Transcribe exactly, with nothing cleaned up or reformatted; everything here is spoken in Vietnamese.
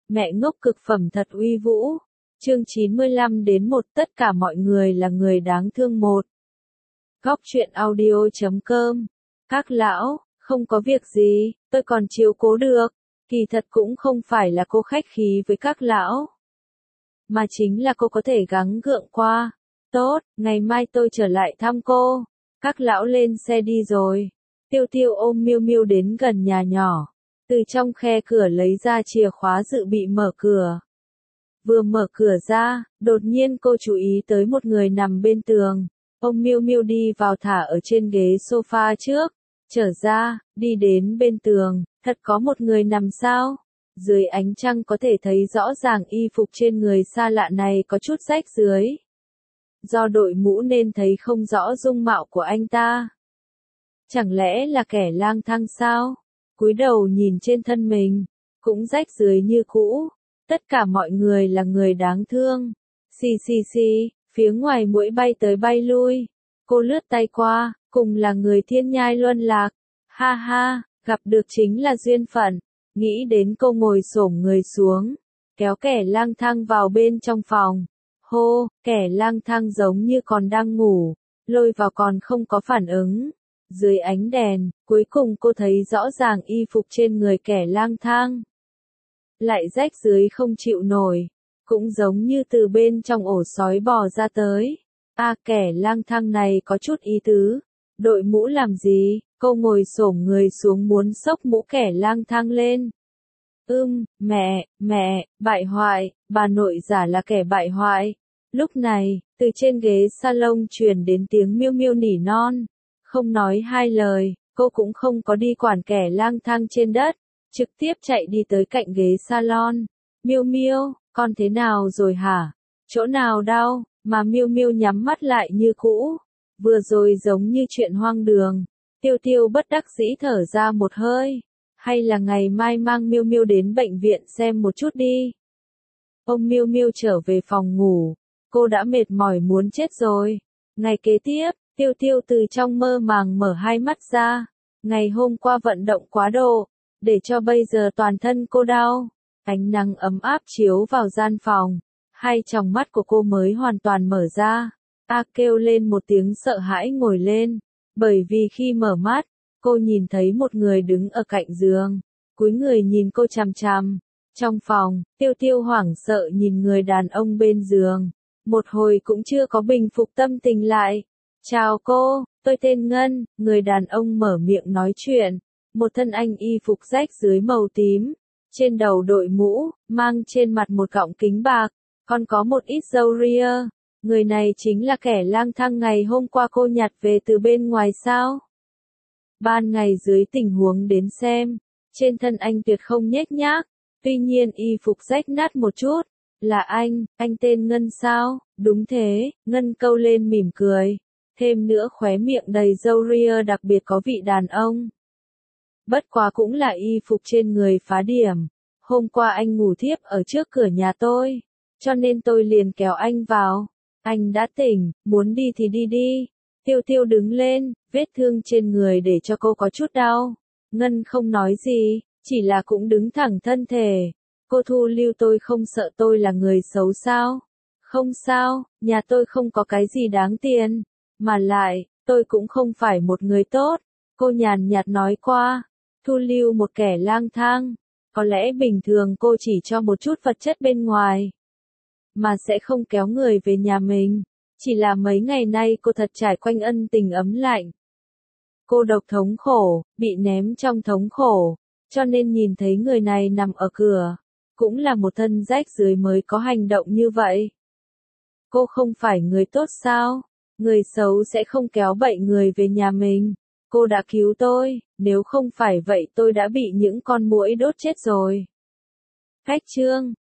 Mẹ ngốc cực phẩm thật uy vũ. Chương chín mươi lăm đến một tất cả mọi người là người đáng thương một. Góc truyện audio chấm com. Các lão, không có việc gì, tôi còn chiếu cố được. Kỳ thật cũng không phải là cô khách khí với các lão, mà chính là cô có thể gắng gượng qua. Tốt, ngày mai tôi trở lại thăm cô. Các lão lên xe đi rồi. Tiêu Tiêu ôm Miêu Miêu đến gần nhà nhỏ, từ trong khe cửa lấy ra chìa khóa dự bị mở cửa. Vừa mở cửa ra, đột nhiên cô chú ý tới một người nằm bên tường. Ông Miêu Miêu đi vào thả ở trên ghế sofa trước, trở ra, đi đến bên tường, thật có một người nằm sao? Dưới ánh trăng có thể thấy rõ ràng y phục trên người xa lạ này có chút rách dưới. Do đội mũ nên thấy không rõ dung mạo của anh ta. Chẳng lẽ là kẻ lang thang sao? Cúi đầu nhìn trên thân mình, cũng rách dưới như cũ. Tất cả mọi người là người đáng thương. Xì xì xì, phía ngoài muỗi bay tới bay lui. Cô lướt tay qua, cùng là người thiên nhai luân lạc. Ha ha, gặp được chính là duyên phận. Nghĩ đến cô ngồi xổm người xuống, kéo kẻ lang thang vào bên trong phòng. Hô, kẻ lang thang giống như còn đang ngủ, lôi vào còn không có phản ứng. Dưới ánh đèn, cuối cùng cô thấy rõ ràng y phục trên người kẻ lang thang lại rách dưới không chịu nổi, cũng giống như từ bên trong ổ sói bò ra tới. A à, kẻ lang thang này có chút ý tứ. Đội mũ làm gì? Cô ngồi xổm người xuống muốn xốc mũ kẻ lang thang lên. Ưm, mẹ, mẹ, bại hoại, bà nội giả là kẻ bại hoại. Lúc này, từ trên ghế salon truyền đến tiếng Miêu Miêu nỉ non. Không nói hai lời, cô cũng không có đi quản kẻ lang thang trên đất, trực tiếp chạy đi tới cạnh ghế salon. Miêu Miêu, con thế nào rồi hả? Chỗ nào đau? Mà Miêu Miêu nhắm mắt lại như cũ. Vừa rồi giống như chuyện hoang đường. Tiêu Tiêu bất đắc dĩ thở ra một hơi. Hay là ngày mai mang Miêu Miêu đến bệnh viện xem một chút đi. Ông Miêu Miêu trở về phòng ngủ. Cô đã mệt mỏi muốn chết rồi. Ngày kế tiếp, Tiêu Tiêu từ trong mơ màng mở hai mắt ra. Ngày hôm qua vận động quá độ, để cho bây giờ toàn thân cô đau. Ánh nắng ấm áp chiếu vào gian phòng. Hai tròng mắt của cô mới hoàn toàn mở ra. A kêu lên một tiếng sợ hãi ngồi lên. Bởi vì khi mở mắt, cô nhìn thấy một người đứng ở cạnh giường. Cúi người nhìn cô chằm chằm. Trong phòng, Tiêu Tiêu hoảng sợ nhìn người đàn ông bên giường. Một hồi cũng chưa có bình phục tâm tình lại. Chào cô, tôi tên Ngân. Người đàn ông mở miệng nói chuyện. Một thân anh y phục rách dưới màu tím. Trên đầu đội mũ, mang trên mặt một cọng kính bạc. Còn có một ít râu ria. Người này chính là kẻ lang thang ngày hôm qua cô nhặt về từ bên ngoài sao? Ban ngày dưới tình huống đến xem, trên thân anh tuyệt không nhếch nhác. Tuy nhiên y phục rách nát một chút. Là anh, anh tên Ngân sao? Đúng thế, Ngân câu lên mỉm cười. Thêm nữa khóe miệng đầy râu ria đặc biệt có vị đàn ông. Bất quá cũng là y phục trên người phá điểm. Hôm qua anh ngủ thiếp ở trước cửa nhà tôi, cho nên tôi liền kéo anh vào. Anh đã tỉnh, muốn đi thì đi đi. Tiêu Tiêu đứng lên, vết thương trên người để cho cô có chút đau. Ngân không nói gì, chỉ là cũng đứng thẳng thân thể. Cô thu lưu tôi không sợ tôi là người xấu sao? Không sao, nhà tôi không có cái gì đáng tiền. Mà lại, tôi cũng không phải một người tốt. Cô nhàn nhạt nói qua. Thu lưu một kẻ lang thang. Có lẽ bình thường cô chỉ cho một chút vật chất bên ngoài, mà sẽ không kéo người về nhà mình. Chỉ là mấy ngày nay cô thật trải quanh ân tình ấm lạnh. Cô độc thống khổ, bị ném trong thống khổ. Cho nên nhìn thấy người này nằm ở cửa. Cũng là một thân rách dưới mới có hành động như vậy. Cô không phải người tốt sao? Người xấu sẽ không kéo bậy người về nhà mình. Cô đã cứu tôi, nếu không phải vậy tôi đã bị những con muỗi đốt chết rồi. Cách chương